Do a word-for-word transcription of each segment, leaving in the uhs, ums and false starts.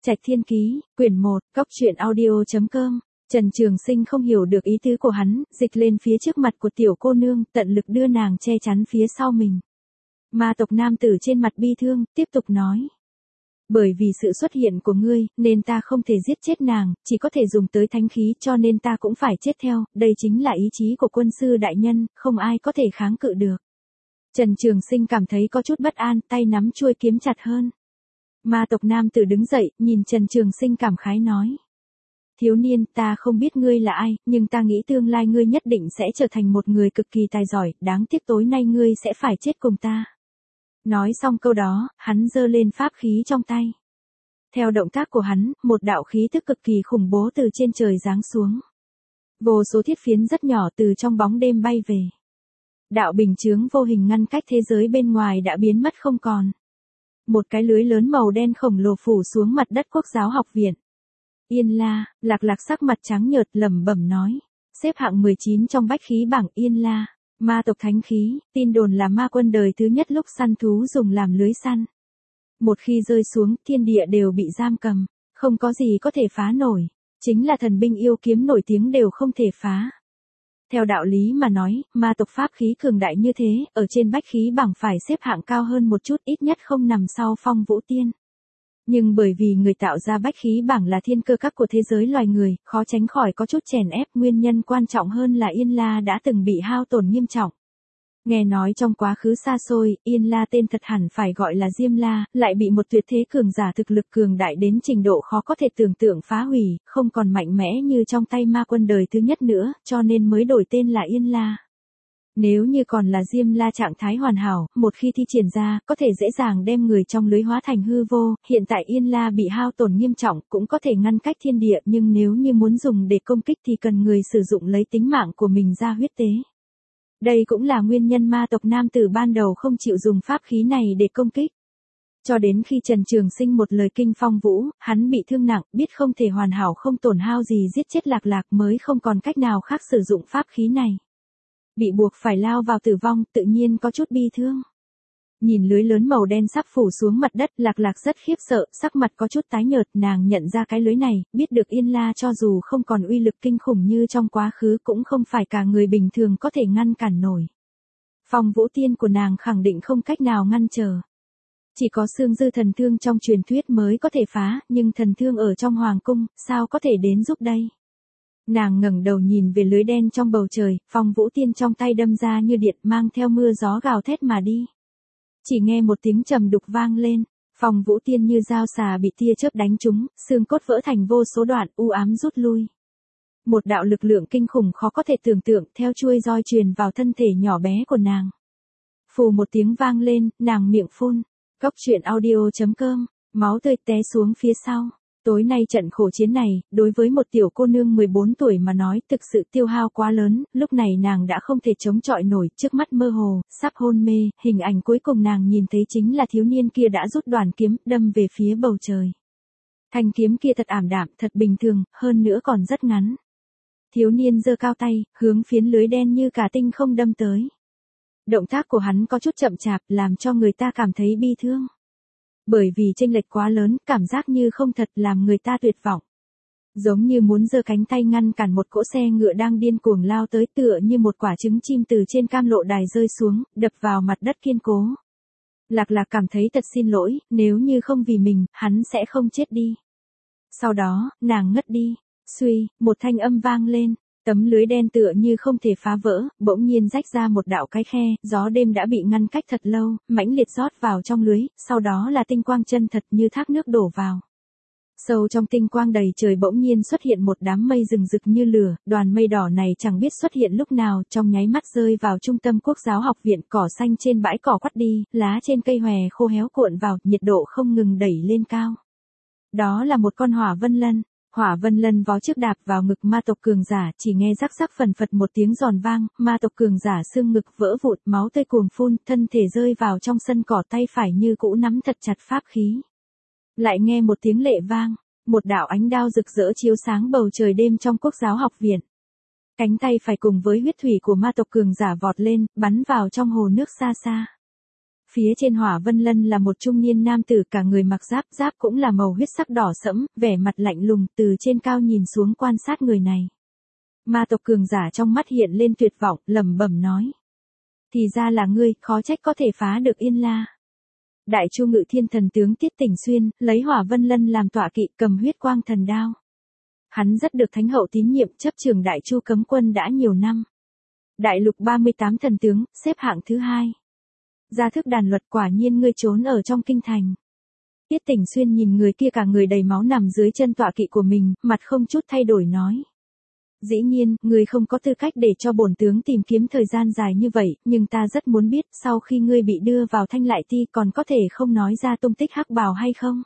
Trạch Thiên Ký, quyển một, cốc truyện audio chấm com. Trần Trường Sinh không hiểu được ý tứ của hắn, dịch lên phía trước mặt của tiểu cô nương, tận lực đưa nàng che chắn phía sau mình. Ma tộc nam tử trên mặt bi thương, tiếp tục nói. Bởi vì sự xuất hiện của ngươi, nên ta không thể giết chết nàng, chỉ có thể dùng tới thánh khí, cho nên ta cũng phải chết theo, đây chính là ý chí của quân sư đại nhân, không ai có thể kháng cự được. Trần Trường Sinh cảm thấy có chút bất an, tay nắm chuôi kiếm chặt hơn. Ma tộc nam tử đứng dậy, nhìn Trần Trường Sinh cảm khái nói. Thiếu niên, ta không biết ngươi là ai, nhưng ta nghĩ tương lai ngươi nhất định sẽ trở thành một người cực kỳ tài giỏi, đáng tiếc tối nay ngươi sẽ phải chết cùng ta. Nói xong câu đó, hắn giơ lên pháp khí trong tay. Theo động tác của hắn, một đạo khí tức cực kỳ khủng bố từ trên trời giáng xuống. Vô số thiết phiến rất nhỏ từ trong bóng đêm bay về. Đạo bình chướng vô hình ngăn cách thế giới bên ngoài đã biến mất không còn. Một cái lưới lớn màu đen khổng lồ phủ xuống mặt đất Quốc giáo học viện. Yên La, Lạc Lạc sắc mặt trắng nhợt lẩm bẩm nói. Xếp hạng mười chín trong bách khí bảng Yên La. Ma tộc thánh khí, tin đồn là ma quân đời thứ nhất lúc săn thú dùng làm lưới săn. Một khi rơi xuống, thiên địa đều bị giam cầm, không có gì có thể phá nổi. Chính là thần binh yêu kiếm nổi tiếng đều không thể phá. Theo đạo lý mà nói, ma tộc pháp khí cường đại như thế, ở trên bách khí bảng phải xếp hạng cao hơn một chút, ít nhất không nằm sau Phong Vũ Tiên. Nhưng bởi vì người tạo ra bách khí bảng là thiên cơ các của thế giới loài người, khó tránh khỏi có chút chèn ép, nguyên nhân quan trọng hơn là Yên La đã từng bị hao tổn nghiêm trọng. Nghe nói trong quá khứ xa xôi, Yên La tên thật hẳn phải gọi là Diêm La, lại bị một tuyệt thế cường giả thực lực cường đại đến trình độ khó có thể tưởng tượng phá hủy, không còn mạnh mẽ như trong tay ma quân đời thứ nhất nữa, cho nên mới đổi tên là Yên La. Nếu như còn là Diêm La trạng thái hoàn hảo, một khi thi triển ra, có thể dễ dàng đem người trong lưới hóa thành hư vô, hiện tại Yên La bị hao tổn nghiêm trọng, cũng có thể ngăn cách thiên địa, nhưng nếu như muốn dùng để công kích thì cần người sử dụng lấy tính mạng của mình ra huyết tế. Đây cũng là nguyên nhân ma tộc nam tử ban đầu không chịu dùng pháp khí này để công kích. Cho đến khi Trần Trường Sinh một lời kinh phong vũ, hắn bị thương nặng, biết không thể hoàn hảo không tổn hao gì giết chết Lạc Lạc mới không còn cách nào khác sử dụng pháp khí này. Bị buộc phải lao vào tử vong, tự nhiên có chút bi thương. Nhìn lưới lớn màu đen sắp phủ xuống mặt đất, Lạc Lạc rất khiếp sợ, sắc mặt có chút tái nhợt, nàng nhận ra cái lưới này, biết được Yên La cho dù không còn uy lực kinh khủng như trong quá khứ cũng không phải cả người bình thường có thể ngăn cản nổi. Phong Vũ Tiên của nàng khẳng định không cách nào ngăn trở. Chỉ có xương dư thần thương trong truyền thuyết mới có thể phá, nhưng thần thương ở trong hoàng cung, sao có thể đến giúp đây? Nàng ngẩng đầu nhìn về lưới đen trong bầu trời, Phong Vũ Tiên trong tay đâm ra như điện mang theo mưa gió gào thét mà đi. Chỉ nghe một tiếng trầm đục vang lên, Phong Vũ Tiên như dao xà bị tia chớp đánh trúng, xương cốt vỡ thành vô số đoạn, u ám rút lui. Một đạo lực lượng kinh khủng khó có thể tưởng tượng theo chuôi roi truyền vào thân thể nhỏ bé của nàng. Phù một tiếng vang lên, nàng miệng phun. Cốc truyện audio chấm com, máu tươi té xuống phía sau. Tối nay trận khổ chiến này, đối với một tiểu cô nương mười bốn tuổi mà nói thực sự tiêu hao quá lớn, lúc này nàng đã không thể chống chọi nổi, trước mắt mơ hồ, sắp hôn mê, hình ảnh cuối cùng nàng nhìn thấy chính là thiếu niên kia đã rút đoàn kiếm, đâm về phía bầu trời. Thanh kiếm kia thật ảm đạm, thật bình thường, hơn nữa còn rất ngắn. Thiếu niên giơ cao tay, hướng phiến lưới đen như cả tinh không đâm tới. Động tác của hắn có chút chậm chạp, làm cho người ta cảm thấy bi thương. Bởi vì chênh lệch quá lớn, cảm giác như không thật làm người ta tuyệt vọng. Giống như muốn giơ cánh tay ngăn cản một cỗ xe ngựa đang điên cuồng lao tới, tựa như một quả trứng chim từ trên cam lộ đài rơi xuống, đập vào mặt đất kiên cố. Lạc Lạc cảm thấy thật xin lỗi, nếu như không vì mình, hắn sẽ không chết đi. Sau đó, nàng ngất đi. Suy, một thanh âm vang lên. Tấm lưới đen tựa như không thể phá vỡ, bỗng nhiên rách ra một đạo cái khe, gió đêm đã bị ngăn cách thật lâu, mãnh liệt rót vào trong lưới, sau đó là tinh quang chân thật như thác nước đổ vào. Sâu trong tinh quang đầy trời bỗng nhiên xuất hiện một đám mây rừng rực như lửa, đoàn mây đỏ này chẳng biết xuất hiện lúc nào, trong nháy mắt rơi vào trung tâm Quốc giáo học viện, cỏ xanh trên bãi cỏ quắt đi, lá trên cây hòe khô héo cuộn vào, nhiệt độ không ngừng đẩy lên cao. Đó là một con hỏa vân lân. Hỏa vân lân vó trước đạp vào ngực ma tộc cường giả, chỉ nghe rắc rắc phần phật một tiếng giòn vang, ma tộc cường giả xương ngực vỡ vụn, máu tươi cuồng phun, thân thể rơi vào trong sân cỏ, tay phải như cũ nắm thật chặt pháp khí. Lại nghe một tiếng lệ vang, một đạo ánh đao rực rỡ chiếu sáng bầu trời đêm trong Quốc giáo học viện. Cánh tay phải cùng với huyết thủy của ma tộc cường giả vọt lên, bắn vào trong hồ nước xa xa. Phía trên Hỏa Vân Lân là một trung niên nam tử, cả người mặc giáp, giáp cũng là màu huyết sắc đỏ sẫm, vẻ mặt lạnh lùng, từ trên cao nhìn xuống quan sát người này. Ma tộc cường giả trong mắt hiện lên tuyệt vọng, lẩm bẩm nói. Thì ra là ngươi, khó trách có thể phá được Yên La. Đại Chu Ngự Thiên thần tướng Tiết Tỉnh Xuyên, lấy Hỏa Vân Lân làm tọa kỵ, cầm huyết quang thần đao. Hắn rất được Thánh hậu tín nhiệm, chấp trưởng Đại Chu cấm quân đã nhiều năm. Đại lục ba mươi tám thần tướng, xếp hạng thứ hai. Gia thức đàn luật, quả nhiên ngươi trốn ở trong kinh thành. Tiết Tỉnh Xuyên nhìn người kia cả người đầy máu nằm dưới chân tọa kỵ của mình, mặt không chút thay đổi nói. Dĩ nhiên, ngươi không có tư cách để cho bổn tướng tìm kiếm thời gian dài như vậy, nhưng ta rất muốn biết, sau khi ngươi bị đưa vào Thanh Lại Ti còn có thể không nói ra tung tích hắc bào hay không?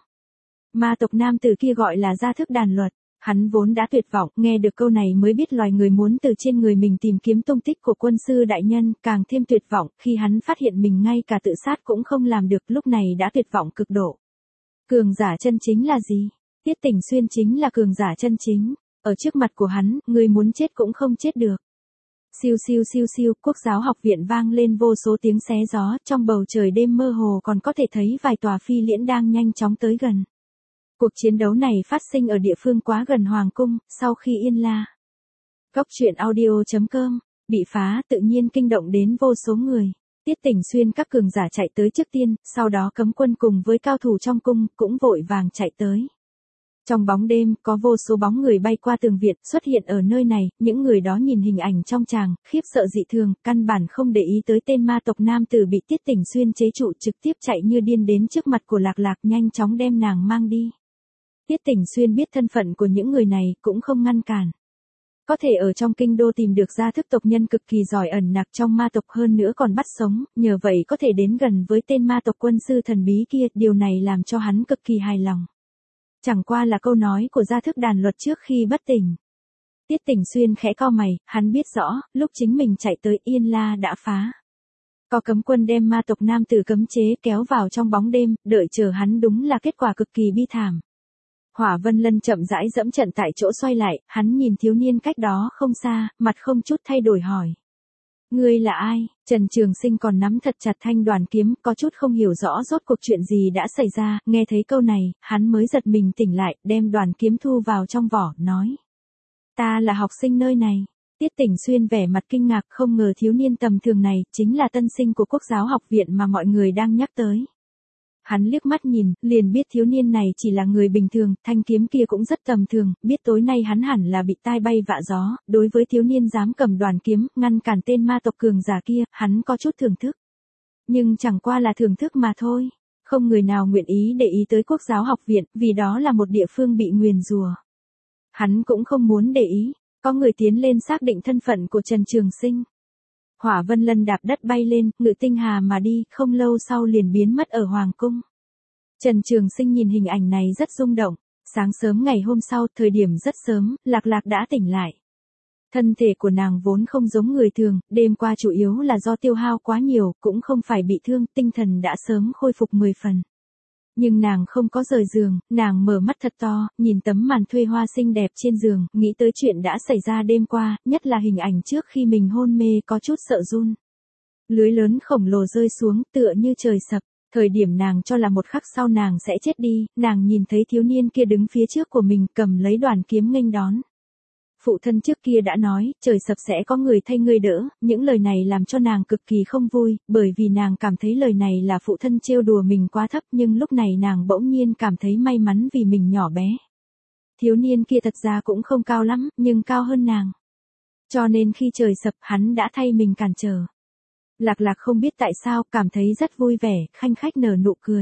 Ma tộc nam tử kia gọi là Gia thức đàn luật, hắn vốn đã tuyệt vọng, nghe được câu này mới biết loài người muốn từ trên người mình tìm kiếm tung tích của quân sư đại nhân, càng thêm tuyệt vọng, khi hắn phát hiện mình ngay cả tự sát cũng không làm được, lúc này đã tuyệt vọng cực độ. Cường giả chân chính là gì? Tiết Tỉnh Xuyên chính là cường giả chân chính. Ở trước mặt của hắn, người muốn chết cũng không chết được. Siêu siêu siêu siêu, Quốc giáo học viện vang lên vô số tiếng xé gió, trong bầu trời đêm mơ hồ còn có thể thấy vài tòa phi liễn đang nhanh chóng tới gần. Cuộc chiến đấu này phát sinh ở địa phương quá gần Hoàng cung, sau khi Yên La. Góc truyện audio chấm com, bị phá tự nhiên kinh động đến vô số người. Tiết Tỉnh Xuyên các cường giả chạy tới trước tiên, sau đó cấm quân cùng với cao thủ trong cung, cũng vội vàng chạy tới. Trong bóng đêm, có vô số bóng người bay qua tường viện, xuất hiện ở nơi này, những người đó nhìn hình ảnh trong tràng, khiếp sợ dị thường, căn bản không để ý tới tên ma tộc nam tử bị Tiết Tỉnh Xuyên chế trụ, trực tiếp chạy như điên đến trước mặt của Lạc Lạc, nhanh chóng đem nàng mang đi. Tiết Tỉnh Xuyên biết thân phận của những người này, cũng không ngăn cản. Có thể ở trong kinh đô tìm được gia thức tộc nhân cực kỳ giỏi ẩn nặc trong ma tộc, hơn nữa còn bắt sống, nhờ vậy có thể đến gần với tên ma tộc quân sư thần bí kia, điều này làm cho hắn cực kỳ hài lòng. Chẳng qua là câu nói của gia thức đàn luật trước khi bất tỉnh. Tiết Tỉnh Xuyên khẽ cau mày, hắn biết rõ, lúc chính mình chạy tới Yên La đã phá. Có cấm quân đem ma tộc nam tử cấm chế kéo vào trong bóng đêm, đợi chờ hắn đúng là kết quả cực kỳ bi thảm. Hỏa Vân Lân chậm rãi dẫm trận tại chỗ xoay lại, hắn nhìn thiếu niên cách đó không xa, mặt không chút thay đổi hỏi. Ngươi là ai? Trần Trường Sinh còn nắm thật chặt thanh đoàn kiếm, có chút không hiểu rõ rốt cuộc chuyện gì đã xảy ra, nghe thấy câu này, hắn mới giật mình tỉnh lại, đem đoàn kiếm thu vào trong vỏ, nói. Ta là học sinh nơi này. Tiết Tỉnh Xuyên vẻ mặt kinh ngạc, không ngờ thiếu niên tầm thường này, chính là tân sinh của Quốc giáo học viện mà mọi người đang nhắc tới. Hắn liếc mắt nhìn, liền biết thiếu niên này chỉ là người bình thường, thanh kiếm kia cũng rất tầm thường, biết tối nay hắn hẳn là bị tai bay vạ gió, đối với thiếu niên dám cầm đoàn kiếm, ngăn cản tên ma tộc cường giả kia, hắn có chút thưởng thức. Nhưng chẳng qua là thưởng thức mà thôi, không người nào nguyện ý để ý tới Quốc giáo học viện, vì đó là một địa phương bị nguyền rủa. Hắn cũng không muốn để ý, có người tiến lên xác định thân phận của Trần Trường Sinh. Hỏa Vân Lân đạp đất bay lên, ngự tinh hà mà đi, không lâu sau liền biến mất ở Hoàng cung. Trần Trường Sinh nhìn hình ảnh này rất rung động. Sáng sớm ngày hôm sau, thời điểm rất sớm, Lạc Lạc đã tỉnh lại. Thân thể của nàng vốn không giống người thường, đêm qua chủ yếu là do tiêu hao quá nhiều, cũng không phải bị thương, tinh thần đã sớm khôi phục mười phần. Nhưng nàng không có rời giường, nàng mở mắt thật to, nhìn tấm màn thuê hoa xinh đẹp trên giường, nghĩ tới chuyện đã xảy ra đêm qua, nhất là hình ảnh trước khi mình hôn mê có chút sợ run. Lưới lớn khổng lồ rơi xuống, tựa như trời sập, thời điểm nàng cho là một khắc sau nàng sẽ chết đi, nàng nhìn thấy thiếu niên kia đứng phía trước của mình cầm lấy đoàn kiếm nghênh đón. Phụ thân trước kia đã nói, trời sập sẽ có người thay ngươi đỡ, những lời này làm cho nàng cực kỳ không vui, bởi vì nàng cảm thấy lời này là phụ thân trêu đùa mình quá thấp, nhưng lúc này nàng bỗng nhiên cảm thấy may mắn vì mình nhỏ bé. Thiếu niên kia thật ra cũng không cao lắm, nhưng cao hơn nàng. Cho nên khi trời sập, hắn đã thay mình cản trở. Lạc Lạc không biết tại sao, cảm thấy rất vui vẻ, khanh khách nở nụ cười.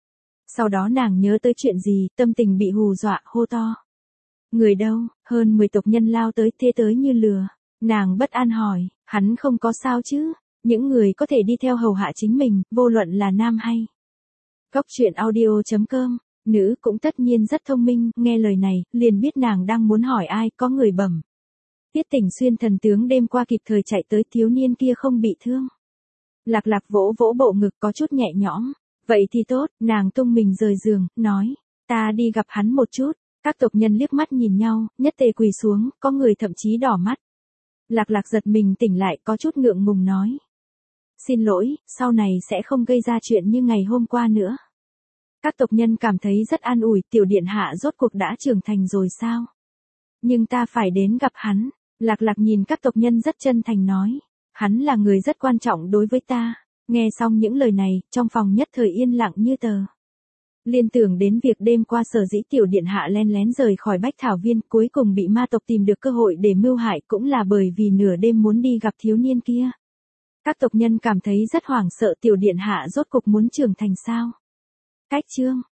Sau đó nàng nhớ tới chuyện gì, tâm tình bị hù dọa, hô to. Người đâu? Hơn mười tộc nhân lao tới, thế tới như lừa. Nàng bất an hỏi, hắn không có sao chứ? Những người có thể đi theo hầu hạ chính mình, vô luận là nam hay. Góc truyện audio chấm com, nữ cũng tất nhiên rất thông minh, nghe lời này, liền biết nàng đang muốn hỏi ai, có người bẩm. Tiết Tỉnh Xuyên thần tướng đêm qua kịp thời chạy tới, thiếu niên kia không bị thương. Lạc Lạc vỗ vỗ bộ ngực có chút nhẹ nhõm. Vậy thì tốt, nàng tung mình rời giường, nói, ta đi gặp hắn một chút. Các tộc nhân liếc mắt nhìn nhau, nhất tề quỳ xuống, có người thậm chí đỏ mắt. Lạc Lạc giật mình tỉnh lại, có chút ngượng ngùng nói. Xin lỗi, sau này sẽ không gây ra chuyện như ngày hôm qua nữa. Các tộc nhân cảm thấy rất an ủi, tiểu điện hạ rốt cuộc đã trưởng thành rồi sao? Nhưng ta phải đến gặp hắn. Lạc Lạc nhìn các tộc nhân rất chân thành nói. Hắn là người rất quan trọng đối với ta. Nghe xong những lời này, trong phòng nhất thời yên lặng như tờ. Liên tưởng đến việc đêm qua sở dĩ tiểu điện hạ len lén rời khỏi Bách Thảo Viên, cuối cùng bị ma tộc tìm được cơ hội để mưu hại, cũng là bởi vì nửa đêm muốn đi gặp thiếu niên kia. Các tộc nhân cảm thấy rất hoảng sợ, tiểu điện hạ rốt cục muốn trưởng thành sao? Cách chương